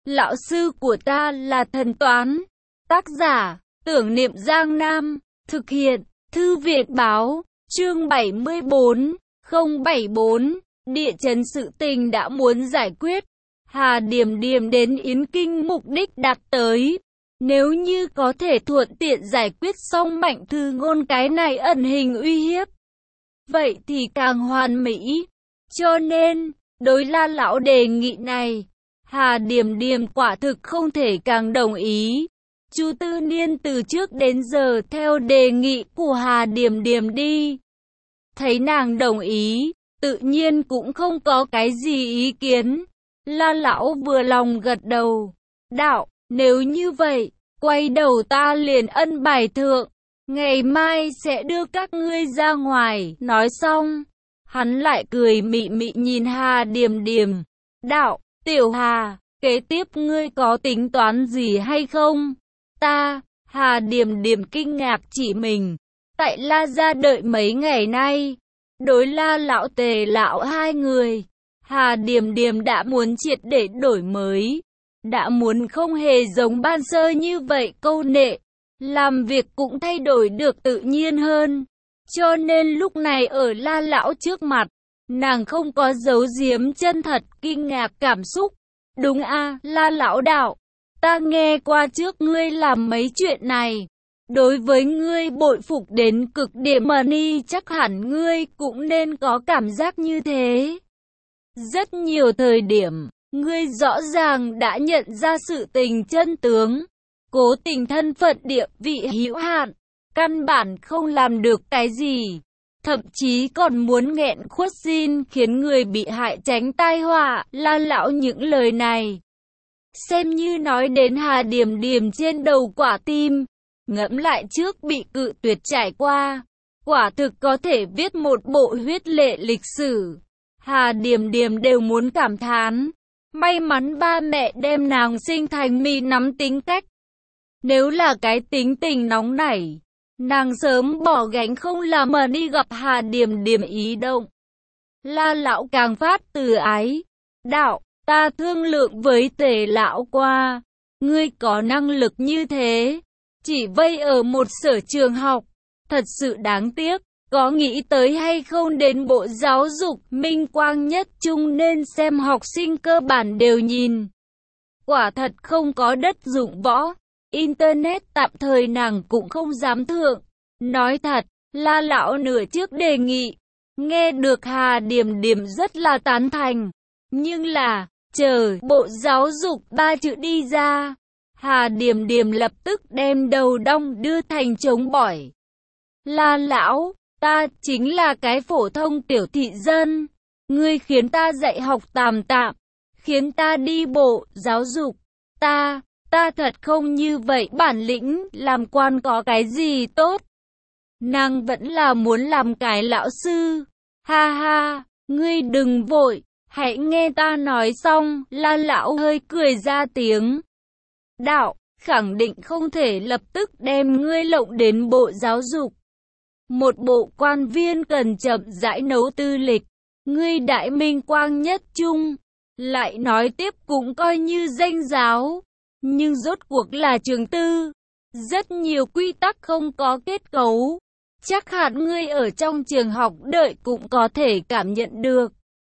Lão sư của ta là thần toán. Tác giả, Tưởng Niệm Giang Nam. Thực hiện, Thư viện báo, chương 74, 074. Địa chấn sự tình đã muốn giải quyết. Hà Điềm Điềm đến Yến Kinh mục đích đạt tới. Nếu như có thể thuận tiện giải quyết xong Mạnh Thư Ngôn cái này ẩn hình uy hiếp, vậy thì càng hoàn mỹ. Cho nên, đối La Lão đề nghị này, Hà Điềm Điềm quả thực không thể càng đồng ý. Chu Tư Niên từ trước đến giờ theo đề nghị của Hà Điềm Điềm đi. Thấy nàng đồng ý, tự nhiên cũng không có cái gì ý kiến. La Lão vừa lòng gật đầu. Đạo, nếu như vậy, quay đầu ta liền ân bài thượng. Ngày mai sẽ đưa các ngươi ra ngoài. Nói xong, hắn lại cười mị mị nhìn Hà Điềm Điềm. Đạo, Tiểu Hà, kế tiếp ngươi có tính toán gì hay không? Ta, Hà Điềm Điềm kinh ngạc chỉ mình. Tại La gia đợi mấy ngày nay, đối La Lão Tề Lão hai người, Hà Điềm Điềm đã muốn triệt để đổi mới. Đã muốn không hề giống ban sơ như vậy câu nệ. Làm việc cũng thay đổi được tự nhiên hơn. Cho nên lúc này ở La Lão trước mặt, nàng không có giấu giếm chân thật kinh ngạc cảm xúc. Đúng a, La Lão đạo, ta nghe qua trước ngươi làm mấy chuyện này. Đối với ngươi bội phục đến cực điểm mà ni chắc hẳn ngươi cũng nên có cảm giác như thế. Rất nhiều thời điểm, ngươi rõ ràng đã nhận ra sự tình chân tướng. Cố tình thân phận địa vị hữu hạn, căn bản không làm được cái gì. Thậm chí còn muốn nghẹn khuất xin khiến người bị hại tránh tai họa. La Lão những lời này xem như nói đến Hà Điềm Điềm trên đầu quả tim. Ngẫm lại trước bị cự tuyệt trải qua, quả thực có thể viết một bộ huyết lệ lịch sử. Hà Điềm Điềm đều muốn cảm thán, may mắn ba mẹ đem nàng sinh thành mi nắm tính cách. Nếu là cái tính tình nóng nảy, nàng sớm bỏ gánh không làm mà đi gặp Hà Điềm Điềm ý động. La Lão càng phát từ ái. Đạo, ta thương lượng với Tề Lão qua, ngươi có năng lực như thế, chỉ vây ở một sở trường học, thật sự đáng tiếc. Có nghĩ tới hay không đến Bộ Giáo dục Minh Quang Nhất Trung nên xem học sinh cơ bản đều nhìn. Quả thật không có đất dụng võ. Internet tạm thời nàng cũng không dám thượng. Nói thật, La Lão nửa trước đề nghị, nghe được Hà Điềm Điềm rất là tán thành. Nhưng là, chờ Bộ Giáo dục ba chữ đi ra, Hà Điềm Điềm lập tức đem đầu đong đưa thành chống bỏi. La Lão, ta chính là cái phổ thông tiểu thị dân. Ngươi khiến ta dạy học tạm tạm, khiến ta đi Bộ Giáo dục. Ta thật không như vậy bản lĩnh, làm quan có cái gì tốt. Nàng vẫn là muốn làm cái lão sư. Ha ha, ngươi đừng vội, hãy nghe ta nói xong. La Lão hơi cười ra tiếng. Đạo, khẳng định không thể lập tức đem ngươi lộng đến Bộ Giáo dục. Một bộ quan viên cần chậm rãi nấu tư lịch. Ngươi đại minh quang nhất trung, lại nói tiếp cũng coi như danh giáo. Nhưng rốt cuộc là trường tư, rất nhiều quy tắc không có kết cấu. Chắc hẳn ngươi ở trong trường học đợi cũng có thể cảm nhận được.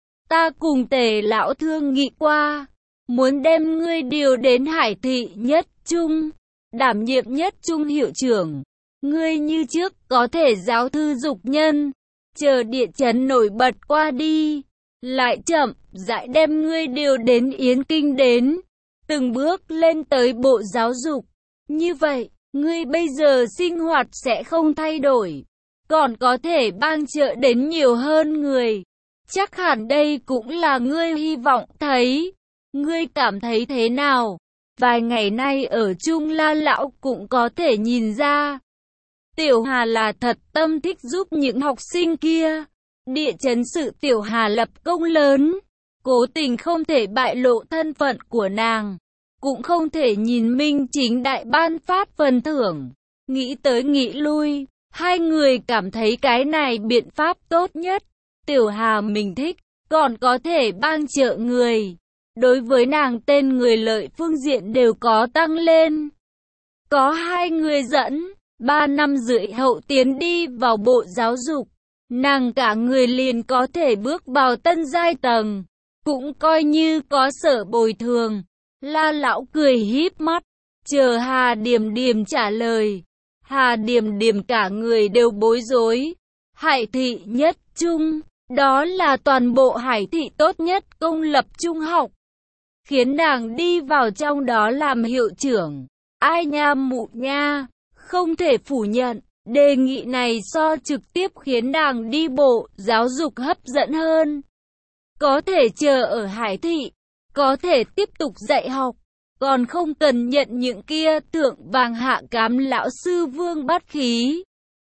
Ta cùng Tề Lão thương nghị qua, muốn đem ngươi điều đến Hải thị Nhất Trung, đảm nhiệm Nhất Trung hiệu trưởng. Ngươi như trước có thể giáo thư dục nhân, chờ địa chấn nổi bật qua đi, lại chậm rãi đem ngươi điều đến Yến Kinh đến, từng bước lên tới Bộ Giáo dục. Như vậy, ngươi bây giờ sinh hoạt sẽ không thay đổi, còn có thể ban trợ đến nhiều hơn người. Chắc hẳn đây cũng là ngươi hy vọng thấy. Ngươi cảm thấy thế nào? Vài ngày nay ở chung La Lão cũng có thể nhìn ra, Tiểu Hà là thật tâm thích giúp những học sinh kia. Địa chấn sự Tiểu Hà lập công lớn, cố tình không thể bại lộ thân phận của nàng, cũng không thể nhìn minh chính đại ban phát phần thưởng. Nghĩ tới nghĩ lui, hai người cảm thấy cái này biện pháp tốt nhất. Tiểu Hà mình thích, còn có thể ban trợ người. Đối với nàng tên người lợi phương diện đều có tăng lên. Có 2 người dẫn, 3 năm rưỡi hậu tiến đi vào bộ giáo dục. Nàng cả người liền có thể bước vào tân giai tầng, cũng coi như có sở bồi thường. La lão cười híp mắt, chờ Hà Điềm Điềm trả lời. Hà Điềm Điềm cả người đều bối rối. Hải thị nhất trung, đó là toàn bộ Hải thị tốt nhất công lập trung học. Khiến nàng đi vào trong đó làm hiệu trưởng. Ai nha mụ nha, không thể phủ nhận. Đề nghị này so trực tiếp khiến nàng đi bộ giáo dục hấp dẫn hơn. Có thể chờ ở Hải thị, có thể tiếp tục dạy học, còn không cần nhận những kia thượng vàng hạ cám lão sư vương bát khí.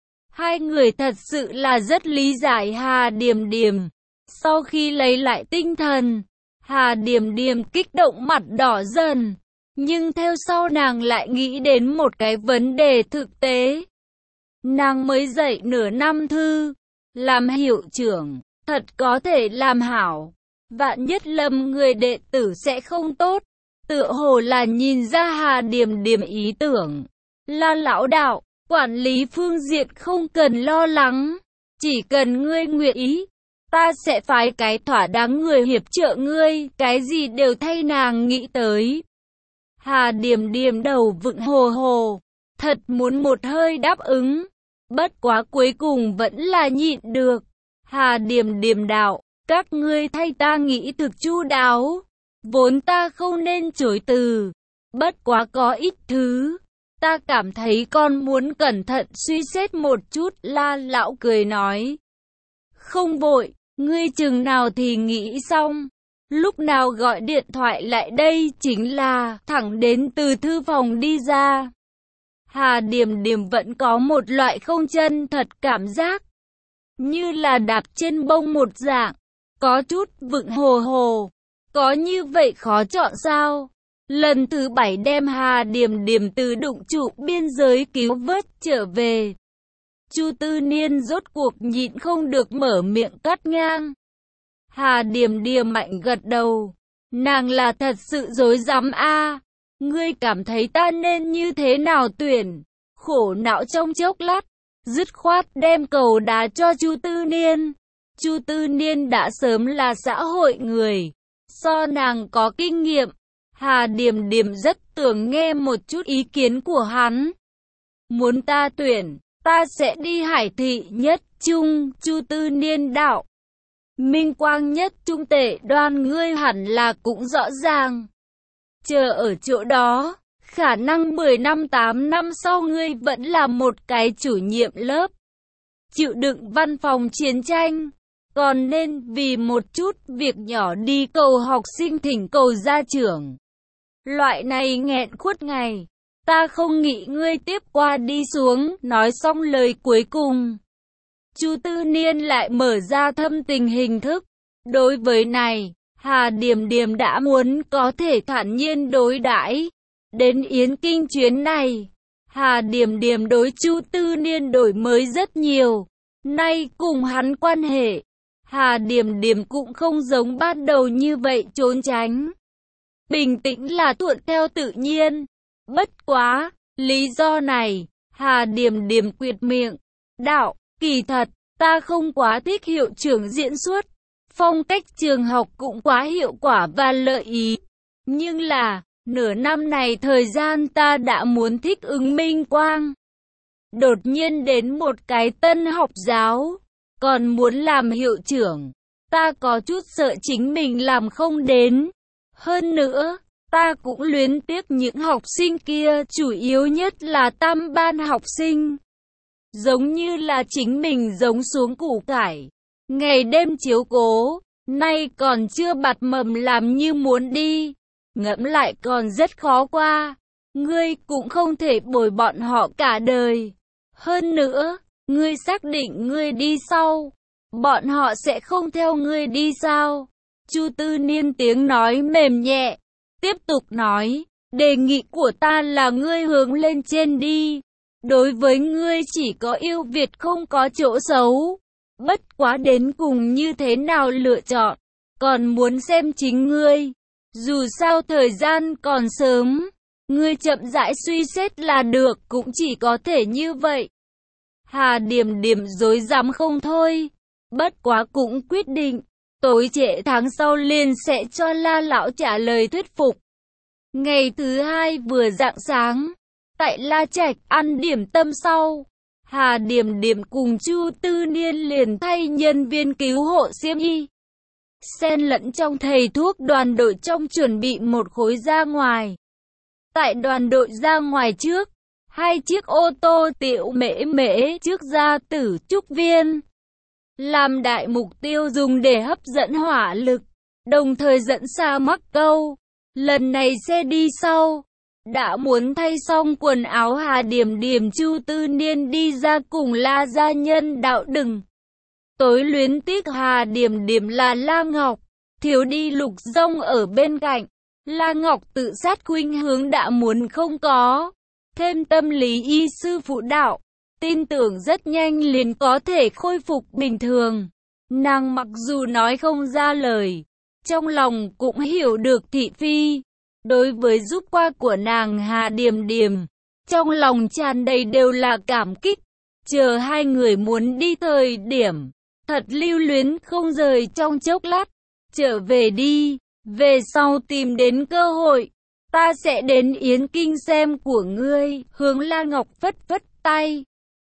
2 người thật sự là rất lý giải Hà Điềm Điềm. Sau khi lấy lại tinh thần, Hà Điềm Điềm kích động mặt đỏ dần. Nhưng theo sau nàng lại nghĩ đến một cái vấn đề thực tế. Nàng mới dạy nửa năm thư, làm hiệu trưởng, thật có thể làm hảo. Vạn nhất lầm người đệ tử sẽ không tốt. Tựa hồ là nhìn ra Hà Điềm Điềm ý tưởng. La lão đạo, quản lý phương diện không cần lo lắng. Chỉ cần ngươi nguyện ý, ta sẽ phái cái thỏa đáng người hiệp trợ ngươi. Cái gì đều thay nàng nghĩ tới. Hà Điềm Điềm đầu vựng hồ hồ, thật muốn một hơi đáp ứng. Bất quá cuối cùng vẫn là nhịn được. Hà Điềm Điềm đạo, các ngươi thay ta nghĩ thực chu đáo. Vốn ta không nên chối từ. Bất quá có ít thứ, ta cảm thấy con muốn cẩn thận suy xét một chút. La lão cười nói. Không vội, ngươi chừng nào thì nghĩ xong. Lúc nào gọi điện thoại lại đây chính là thẳng đến từ thư phòng đi ra. Hà Điềm Điềm vẫn có một loại không chân thật cảm giác. Như là đạp trên bông một dạng. Có chút vựng hồ hồ. Có như vậy khó chọn sao? Lần thứ 7 đem Hà Điềm Điềm từ đụng trụ biên giới cứu vớt trở về. Chu Tư Niên rốt cuộc nhịn không được mở miệng cắt ngang. Hà Điềm Điềm mạnh gật đầu. Nàng là thật sự dối rắm a. Ngươi cảm thấy ta nên như thế nào tuyển? Khổ não trong chốc lát, dứt khoát đem cầu đá cho Chu Tư Niên. Chu Tư Niên đã sớm là xã hội người, so nàng có kinh nghiệm. Hà Điềm Điềm rất tưởng nghe một chút ý kiến của hắn. Muốn ta tuyển, ta sẽ đi Hải thị nhất trung. Chu Tư Niên đạo. Minh Quang nhất trung tể đoan ngươi hẳn là cũng rõ ràng. Chờ ở chỗ đó, khả năng 10 năm 8 năm sau ngươi vẫn là một cái chủ nhiệm lớp. Chịu đựng văn phòng chiến tranh, còn nên vì một chút việc nhỏ đi cầu học sinh thỉnh cầu gia trưởng. Loại này nghẹn khuất ngày, ta không nghĩ ngươi tiếp qua đi xuống. Nói xong lời cuối cùng, Chu Tư Niên lại mở ra thâm tình hình thức. Đối với này, Hà Điềm Điềm đã muốn có thể thản nhiên đối đãi. Đến Yến Kinh chuyến này, Hà Điềm Điềm đối Chu Tư Niên đổi mới rất nhiều. Nay cùng hắn quan hệ, Hà Điềm Điềm cũng không giống ban đầu như vậy trốn tránh. Bình tĩnh là thuận theo tự nhiên. Bất quá, lý do này, Hà Điềm Điềm quyệt miệng. Đạo, kỳ thật, ta không quá thích hiệu trưởng diễn xuất. Phong cách trường học cũng quá hiệu quả và lợi ý. Nhưng là, nửa năm này thời gian ta đã muốn thích ứng Minh Quang. Đột nhiên đến một cái tân học giáo, còn muốn làm hiệu trưởng. Ta có chút sợ chính mình làm không đến. Hơn nữa, ta cũng luyến tiếc những học sinh kia, chủ yếu nhất là tam ban học sinh. Giống như là chính mình giống xuống củ cải, ngày đêm chiếu cố, nay còn chưa bặt mầm làm như muốn đi. Ngẫm lại còn rất khó qua. Ngươi cũng không thể bồi bọn họ cả đời. Hơn nữa, ngươi xác định ngươi đi sau, bọn họ sẽ không theo ngươi đi sao? Chu Tư Niên tiếng nói mềm nhẹ, tiếp tục nói, đề nghị của ta là ngươi hướng lên trên đi. Đối với ngươi chỉ có ưu việt không có chỗ xấu. Bất quá đến cùng như thế nào lựa chọn, còn muốn xem chính ngươi. Dù sao thời gian còn sớm, ngươi chậm rãi suy xét là được, cũng chỉ có thể như vậy. Hà Điềm Điềm rối rắm không thôi, bất quá cũng quyết định, tối trễ tháng sau liền sẽ cho La lão trả lời thuyết phục. Ngày thứ hai vừa rạng sáng, tại La Trạch ăn điểm tâm sau, Hà Điềm Điềm cùng Chu Tư Niên liền thay nhân viên cứu hộ xiêm y, xen lẫn trong thầy thuốc đoàn đội trong chuẩn bị một khối ra ngoài. Tại đoàn đội ra ngoài trước, hai chiếc ô tô Tiểu Mễ Mễ trước ra Tử Trúc Viên, làm đại mục tiêu dùng để hấp dẫn hỏa lực, đồng thời dẫn xa mắc câu. Lần này xe đi sau, đã muốn thay xong quần áo Hà Điềm Điềm Chu Tư Niên đi ra cùng La gia nhân đạo đừng. Tối luyến tiếc Hà Điềm Điềm là La Ngọc, thiếu đi Lục Rông ở bên cạnh. La Ngọc tự sát khuynh hướng đã muốn không có, thêm tâm lý y sư phụ đạo, tin tưởng rất nhanh liền có thể khôi phục bình thường. Nàng mặc dù nói không ra lời, trong lòng cũng hiểu được thị phi. Đối với giúp qua của nàng Hà Điềm Điềm, trong lòng tràn đầy đều là cảm kích. Chờ hai người muốn đi thời điểm, thật lưu luyến không rời trong chốc lát. Trở về đi, về sau tìm đến cơ hội, ta sẽ đến Yến Kinh xem của ngươi. Hướng La Ngọc phất phất tay,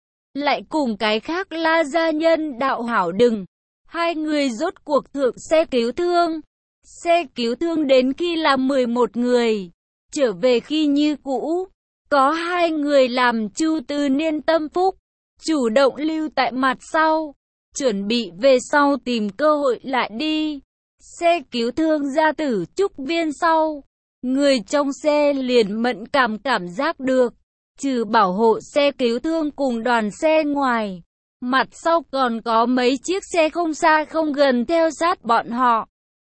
lại cùng cái khác La gia nhân đạo hảo đừng. Hai người rốt cuộc thượng xe cứu thương. Xe cứu thương đến khi là 11 người, trở về khi như cũ, có hai người làm Chu Tư Niên tâm phúc, chủ động lưu tại mặt sau, chuẩn bị về sau tìm cơ hội lại đi. Xe cứu thương ra Tử Trúc Viên sau, người trong xe liền mẫn cảm giác được, trừ bảo hộ xe cứu thương cùng đoàn xe ngoài, mặt sau còn có mấy chiếc xe không xa không gần theo sát bọn họ.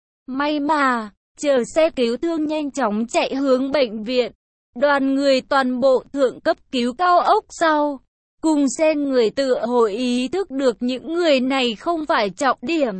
May mà, chờ xe cứu thương nhanh chóng chạy hướng bệnh viện, đoàn người toàn bộ thượng cấp cứu cao ốc sau, cùng xe người tựa hồ ý thức được những người này không phải trọng điểm.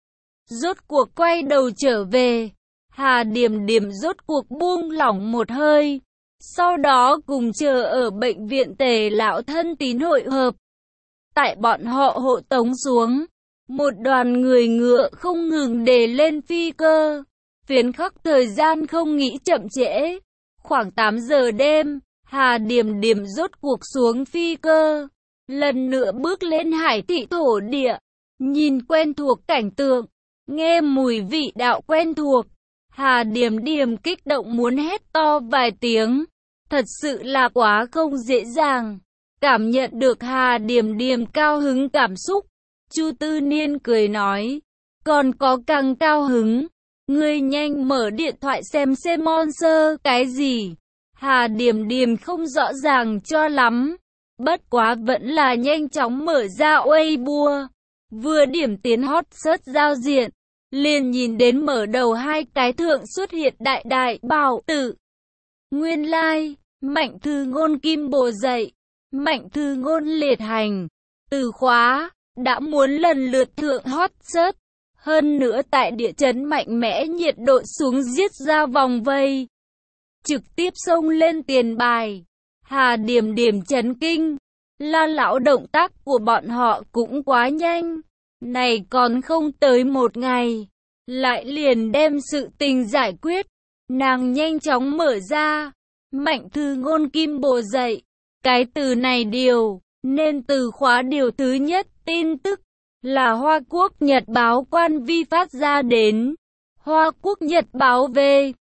Rốt cuộc quay đầu trở về, Hà Điềm Điềm rốt cuộc buông lỏng một hơi, sau đó cùng chờ ở bệnh viện Tề lão thân tín hội hợp. Tại bọn họ hộ tống xuống, một đoàn người ngựa không ngừng đề lên phi cơ, phiến khắc thời gian không nghĩ chậm trễ. Khoảng 8 giờ đêm, Hà Điềm Điềm rốt cuộc xuống phi cơ, lần nữa bước lên hải thị thổ địa, nhìn quen thuộc cảnh tượng, nghe mùi vị đạo quen thuộc, Hà Điềm Điềm kích động muốn hét to vài tiếng, thật sự là quá không dễ dàng. Cảm nhận được Hà Điềm Điềm cao hứng cảm xúc, Chu Tư Niên cười nói, còn có càng cao hứng, ngươi nhanh mở điện thoại xem Monster cái gì. Hà Điềm Điềm không rõ ràng cho lắm, bất quá vẫn là nhanh chóng mở ra Weibo, vừa điểm tiến hot search giao diện, liền nhìn đến mở đầu hai cái thượng xuất hiện đại đại bảo tử. Nguyên lai, Mạnh Thư Ngôn Kim Bồ dậy, Mạnh Thư Ngôn liệt hành, từ khóa, đã muốn lần lượt thượng hot search, hơn nữa tại địa chấn mạnh mẽ nhiệt độ xuống giết ra vòng vây, trực tiếp xông lên tiền bài. Hà Điềm Điềm chấn kinh, La lão động tác của bọn họ cũng quá nhanh, này còn không tới một ngày, lại liền đem sự tình giải quyết. Nàng nhanh chóng mở ra, Mạnh Thư Ngôn Kim Bồ dậy, cái từ này điều, nên từ khóa điều thứ nhất, tin tức, là Hoa Quốc Nhật Báo Quan Vi phát ra đến. Hoa Quốc Nhật Báo về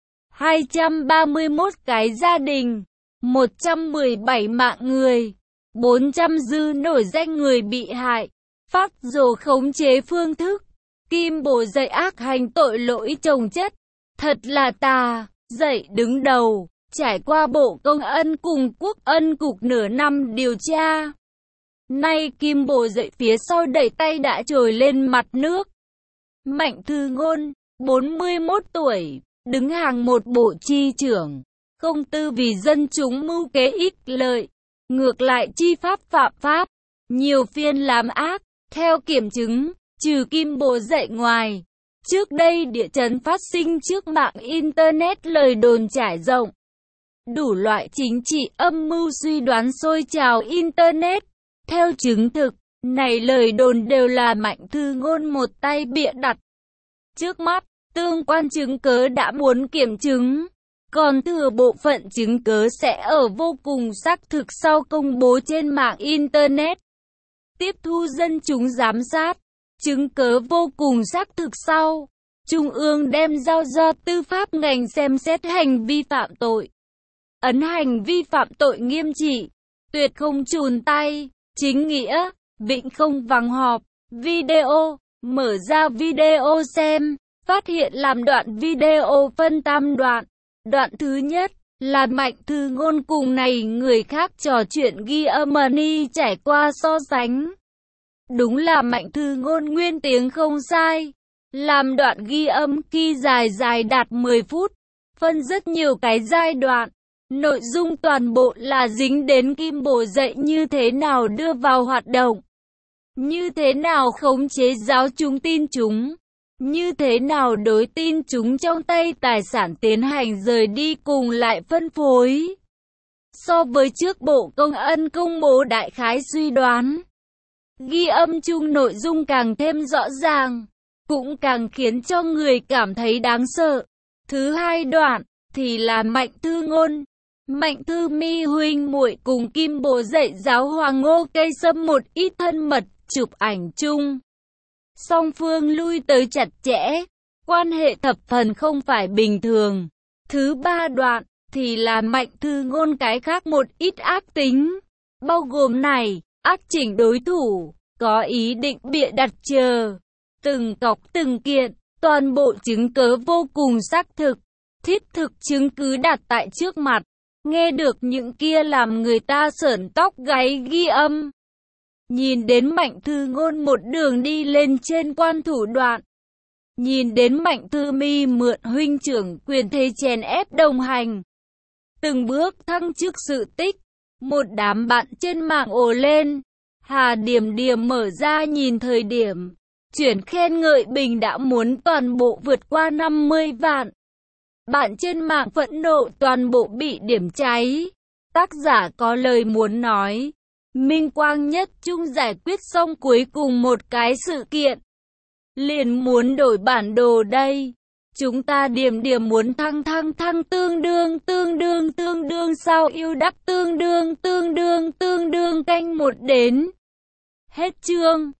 231 cái gia đình, 117 mạng người, 400 dư nổi danh người bị hại, phát dồ khống chế phương thức, Kim Bồ dậy ác hành tội lỗi chồng chất, thật là tà, dậy đứng đầu, trải qua Bộ Công an cùng Quốc ân cục nửa năm điều tra. Nay Kim Bồ dậy phía sau đẩy tay đã trồi lên mặt nước. Mạnh Thư Ngôn, 41 tuổi, đứng hàng một bộ chi trưởng, không tư vì dân chúng mưu kế ích lợi, ngược lại chi pháp phạm pháp, nhiều phiên làm ác. Theo kiểm chứng, trừ Kim Bồ dậy ngoài, Trước đây địa chấn phát sinh trước mạng Internet, lời đồn trải rộng. Đủ loại chính trị âm mưu suy đoán xôi trào Internet. Theo chứng thực, này lời đồn đều là Mạnh Thư Ngôn một tay bịa đặt. Trước mắt, tương quan chứng cứ đã muốn kiểm chứng, còn thừa bộ phận chứng cứ sẽ ở vô cùng xác thực sau công bố trên mạng Internet. Tiếp thu dân chúng giám sát, chứng cứ vô cùng xác thực sau, Trung ương đem giao do tư pháp ngành xem xét hành vi phạm tội. Ấn hành vi phạm tội nghiêm trị, tuyệt không chùn tay, chính nghĩa, vĩnh không vắng họp. Video, mở ra video xem, phát hiện làm đoạn video phân tam đoạn. Đoạn thứ nhất là Mạnh Thư Ngôn cùng này người khác trò chuyện ghi âm mani trải qua so sánh. Đúng là Mạnh Thư Ngôn nguyên tiếng không sai. Làm đoạn ghi âm khi dài đạt 10 phút, phân rất nhiều cái giai đoạn. Nội dung toàn bộ là dính đến Kim Bồ dạy như thế nào đưa vào hoạt động, như thế nào khống chế giáo chúng tin chúng, như thế nào đối tin chúng trong tay tài sản tiến hành rời đi cùng lại phân phối. So với trước Bộ Công an công bố đại khái suy đoán, ghi âm chung nội dung càng thêm rõ ràng, cũng càng khiến cho người cảm thấy đáng sợ. Thứ hai đoạn thì là Mạnh Thư Ngôn, Mạnh Thư Mi huynh muội cùng Kim Bồ dạy giáo hoàng Ngô Cây Sâm một ít thân mật chụp ảnh chung. Song phương lui tới chặt chẽ, quan hệ thập phần không phải bình thường. Thứ ba đoạn thì là Mạnh Thư Ngôn cái khác một ít ác tính, bao gồm này, ác chỉnh đối thủ, có ý định bịa đặt chờ. Từng cọc từng kiện, toàn bộ chứng cứ vô cùng xác thực, thiết thực chứng cứ đặt tại trước mặt. Nghe được những kia làm người ta sởn tóc gáy ghi âm. Nhìn đến Mạnh Thư Ngôn một đường đi lên trên quan thủ đoạn. Nhìn đến Mạnh Thư Mi mượn huynh trưởng quyền thế chèn ép đồng hành. Từng bước thăng chức sự tích. Một đám bạn trên mạng ồ lên. Hà Điểm Điểm mở ra nhìn thời điểm. Chuyển khen ngợi bình đã muốn toàn bộ vượt qua 50 vạn. Bạn trên mạng phẫn nộ toàn bộ bị điểm cháy. Tác giả có lời muốn nói. Minh Quang Nhất Trung giải quyết xong cuối cùng một cái sự kiện. Liền muốn đổi bản đồ đây. Chúng ta Điểm Điểm muốn thăng tương đương sao yêu đắp tương đương canh một đến. Hết chương.